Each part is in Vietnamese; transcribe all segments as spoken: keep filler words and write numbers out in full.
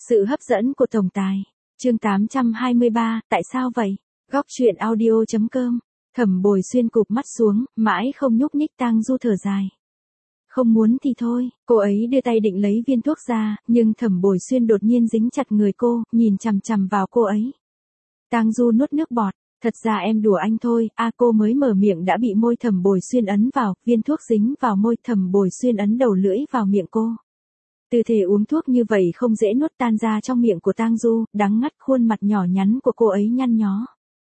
Sự hấp dẫn của tổng tài. Chương tám trăm hai mươi ba, tại sao vậy? Góc truyện audio.com. Thẩm Bồi Xuyên cụp mắt xuống, mãi không nhúc nhích. Tang Du thở dài. Không muốn thì thôi, cô ấy đưa tay định lấy viên thuốc ra, nhưng Thẩm Bồi Xuyên đột nhiên dính chặt người cô, nhìn chằm chằm vào cô ấy. Tang Du nuốt nước bọt, thật ra em đùa anh thôi, a à, cô mới mở miệng đã bị môi Thẩm Bồi Xuyên ấn vào, viên thuốc dính vào môi Thẩm Bồi Xuyên ấn đầu lưỡi vào miệng cô. Tư thế uống thuốc như vậy không dễ nuốt tan ra trong miệng của Tang Du, đắng ngắt. Khuôn mặt nhỏ nhắn của cô ấy nhăn nhó.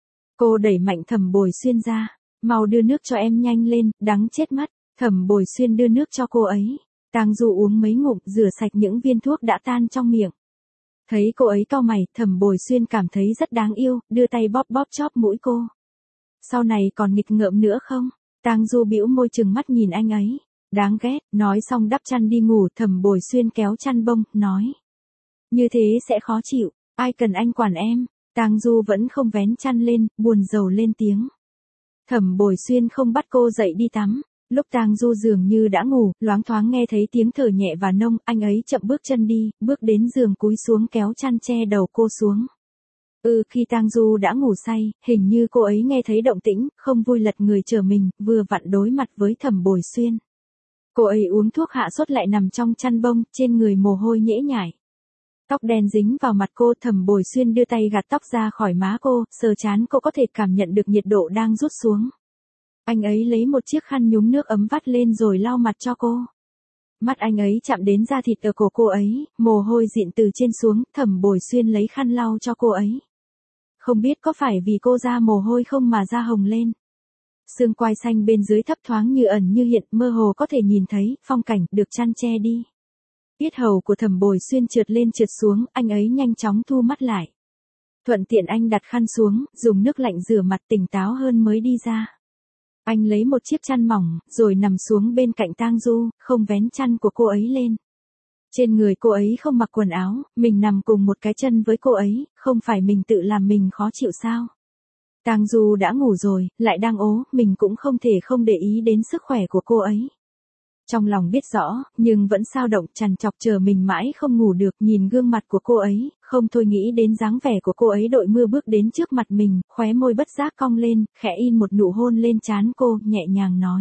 Cô đẩy mạnh Thẩm Bồi Xuyên ra, mau đưa nước cho em nhanh lên, đắng chết mất. Thẩm Bồi Xuyên đưa nước cho cô ấy. Tang Du uống mấy ngụm, rửa sạch những viên thuốc đã tan trong miệng. Thấy cô ấy cau mày, Thẩm Bồi Xuyên cảm thấy rất đáng yêu, đưa tay bóp bóp chóp mũi cô. Sau này còn nghịch ngợm nữa không? Tang Du bĩu môi trừng mắt nhìn anh ấy. Đáng ghét, nói xong đắp chăn đi ngủ. Thẩm Bồi Xuyên kéo chăn bông, nói. Như thế sẽ khó chịu, ai cần anh quản em. Tang Du vẫn không vén chăn lên, buồn rầu lên tiếng. Thẩm Bồi Xuyên không bắt cô dậy đi tắm. Lúc Tang Du dường như đã ngủ, loáng thoáng nghe thấy tiếng thở nhẹ và nông, anh ấy chậm bước chân đi, bước đến giường cúi xuống kéo chăn che đầu cô xuống. Ừ, khi Tang Du đã ngủ say, hình như cô ấy nghe thấy động tĩnh, không vui lật người trở mình, vừa vặn đối mặt với Thẩm Bồi Xuyên. Cô ấy uống thuốc hạ sốt lại nằm trong chăn bông, trên người mồ hôi nhễ nhại. Tóc đen dính vào mặt cô. Thẩm Bồi Xuyên đưa tay gạt tóc ra khỏi má cô, sờ trán cô có thể cảm nhận được nhiệt độ đang rút xuống. Anh ấy lấy một chiếc khăn nhúng nước ấm vắt lên rồi lau mặt cho cô. Mắt anh ấy chạm đến da thịt ở cổ cô ấy, mồ hôi dịn từ trên xuống. Thẩm Bồi Xuyên lấy khăn lau cho cô ấy. Không biết có phải vì cô da mồ hôi không mà da hồng lên. Xương quai xanh bên dưới thấp thoáng như ẩn như hiện, mơ hồ có thể nhìn thấy phong cảnh được chăn che đi. Yết hầu của Thẩm Bồi Xuyên trượt lên trượt xuống, anh ấy nhanh chóng thu mắt lại. Thuận tiện anh đặt khăn xuống, dùng nước lạnh rửa mặt, tỉnh táo hơn mới đi ra. Anh lấy một chiếc chăn mỏng, rồi nằm xuống bên cạnh Tang Du, không vén chăn của cô ấy lên. Trên người cô ấy không mặc quần áo, mình nằm cùng một cái chân với cô ấy, không phải mình tự làm mình khó chịu sao? Tang Du đã ngủ rồi, lại đang ố, mình cũng không thể không để ý đến sức khỏe của cô ấy. Trong lòng biết rõ, nhưng vẫn sao động trằn trọc chờ mình mãi không ngủ được, nhìn gương mặt của cô ấy, không thôi nghĩ đến dáng vẻ của cô ấy đội mưa bước đến trước mặt mình, khóe môi bất giác cong lên, khẽ in một nụ hôn lên trán cô, nhẹ nhàng nói.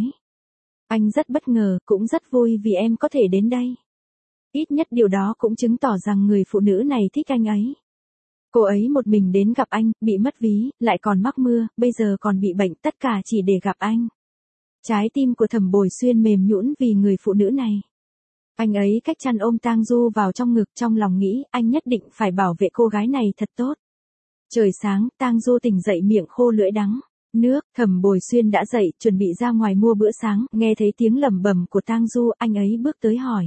Anh rất bất ngờ, cũng rất vui vì em có thể đến đây. Ít nhất điều đó cũng chứng tỏ rằng người phụ nữ này thích anh ấy. Cô ấy một mình đến gặp anh, bị mất ví, lại còn mắc mưa, bây giờ còn bị bệnh, tất cả chỉ để gặp anh. Trái tim của Thẩm Bồi Xuyên mềm nhũn vì người phụ nữ này. Anh ấy cách chăn ôm Tang Du vào trong ngực, trong lòng nghĩ anh nhất định phải bảo vệ cô gái này thật tốt. Trời sáng, Tang Du tỉnh dậy miệng khô lưỡi đắng. Nước. Thẩm Bồi Xuyên đã dậy, chuẩn bị ra ngoài mua bữa sáng, nghe thấy tiếng lẩm bẩm của Tang Du, anh ấy bước tới hỏi.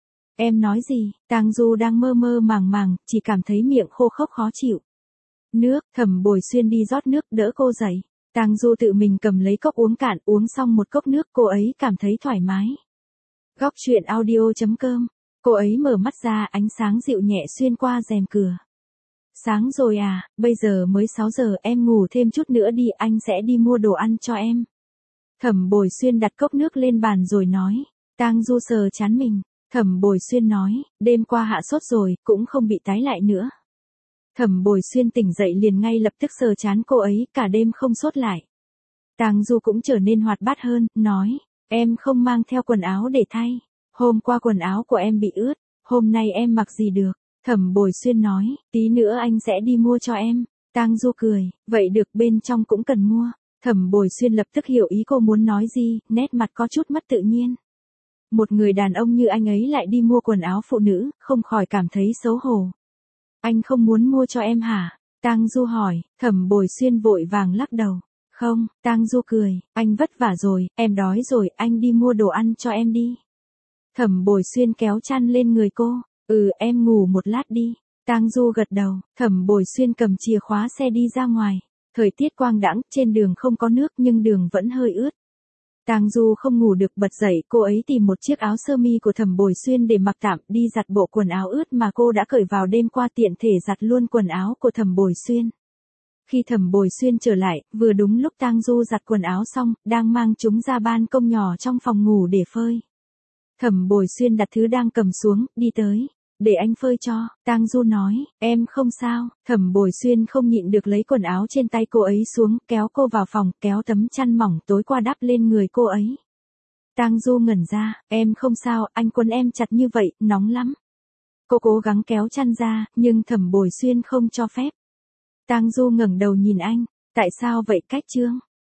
Em nói gì? Tang Du đang mơ mơ màng màng, chỉ cảm thấy miệng khô khốc khó chịu. Nước. Thẩm Bồi Xuyên đi rót nước, đỡ cô dậy. Tang Du tự mình cầm lấy cốc uống cạn, uống xong một cốc nước, cô ấy cảm thấy thoải mái. Góc truyện audio.com. Cô ấy mở mắt ra, ánh sáng dịu nhẹ xuyên qua rèm cửa. Sáng rồi à, bây giờ mới sáu giờ, em ngủ thêm chút nữa đi, anh sẽ đi mua đồ ăn cho em. Thẩm Bồi Xuyên đặt cốc nước lên bàn rồi nói. Tang Du sờ trán mình. Thẩm Bồi Xuyên nói, đêm qua hạ sốt rồi, cũng không bị tái lại nữa. Thẩm Bồi Xuyên tỉnh dậy liền ngay lập tức sờ trán cô ấy, cả đêm không sốt lại. Tang Du cũng trở nên hoạt bát hơn, nói, em không mang theo quần áo để thay. Hôm qua quần áo của em bị ướt, hôm nay em mặc gì được. Thẩm Bồi Xuyên nói, tí nữa anh sẽ đi mua cho em. Tang Du cười, vậy được, bên trong cũng cần mua. Thẩm Bồi Xuyên lập tức hiểu ý cô muốn nói gì, nét mặt có chút mất tự nhiên. Một người đàn ông như anh ấy lại đi mua quần áo phụ nữ, không khỏi cảm thấy xấu hổ. Anh không muốn mua cho em hả? Tang Du hỏi. Thẩm Bồi Xuyên vội vàng lắc đầu. Không. Tang Du cười, anh vất vả rồi, em đói rồi, anh đi mua đồ ăn cho em đi. Thẩm Bồi Xuyên kéo chăn lên người cô. Ừ, em ngủ một lát đi. Tang Du gật đầu. Thẩm Bồi Xuyên cầm chìa khóa xe đi ra ngoài. Thời tiết quang đãng, trên đường không có nước nhưng đường vẫn hơi ướt. Tang Du không ngủ được, bật dậy, cô ấy tìm một chiếc áo sơ mi của Thẩm Bồi Xuyên để mặc tạm, đi giặt bộ quần áo ướt mà cô đã cởi vào đêm qua, tiện thể giặt luôn quần áo của Thẩm Bồi Xuyên. Khi Thẩm Bồi Xuyên trở lại, vừa đúng lúc Tang Du giặt quần áo xong, đang mang chúng ra ban công nhỏ trong phòng ngủ để phơi. Thẩm Bồi Xuyên đặt thứ đang cầm xuống, đi tới. để anh phơi cho, Tang Du nói, em không sao, Thẩm Bồi Xuyên không nhịn được lấy quần áo trên tay cô ấy xuống, kéo cô vào phòng, kéo tấm chăn mỏng tối qua đắp lên người cô ấy. Tang Du ngẩn ra, em không sao, anh quấn em chặt như vậy, nóng lắm. Cô cố gắng kéo chăn ra, nhưng Thẩm Bồi Xuyên không cho phép. Tang Du ngẩng đầu nhìn anh, tại sao vậy Cách Trương?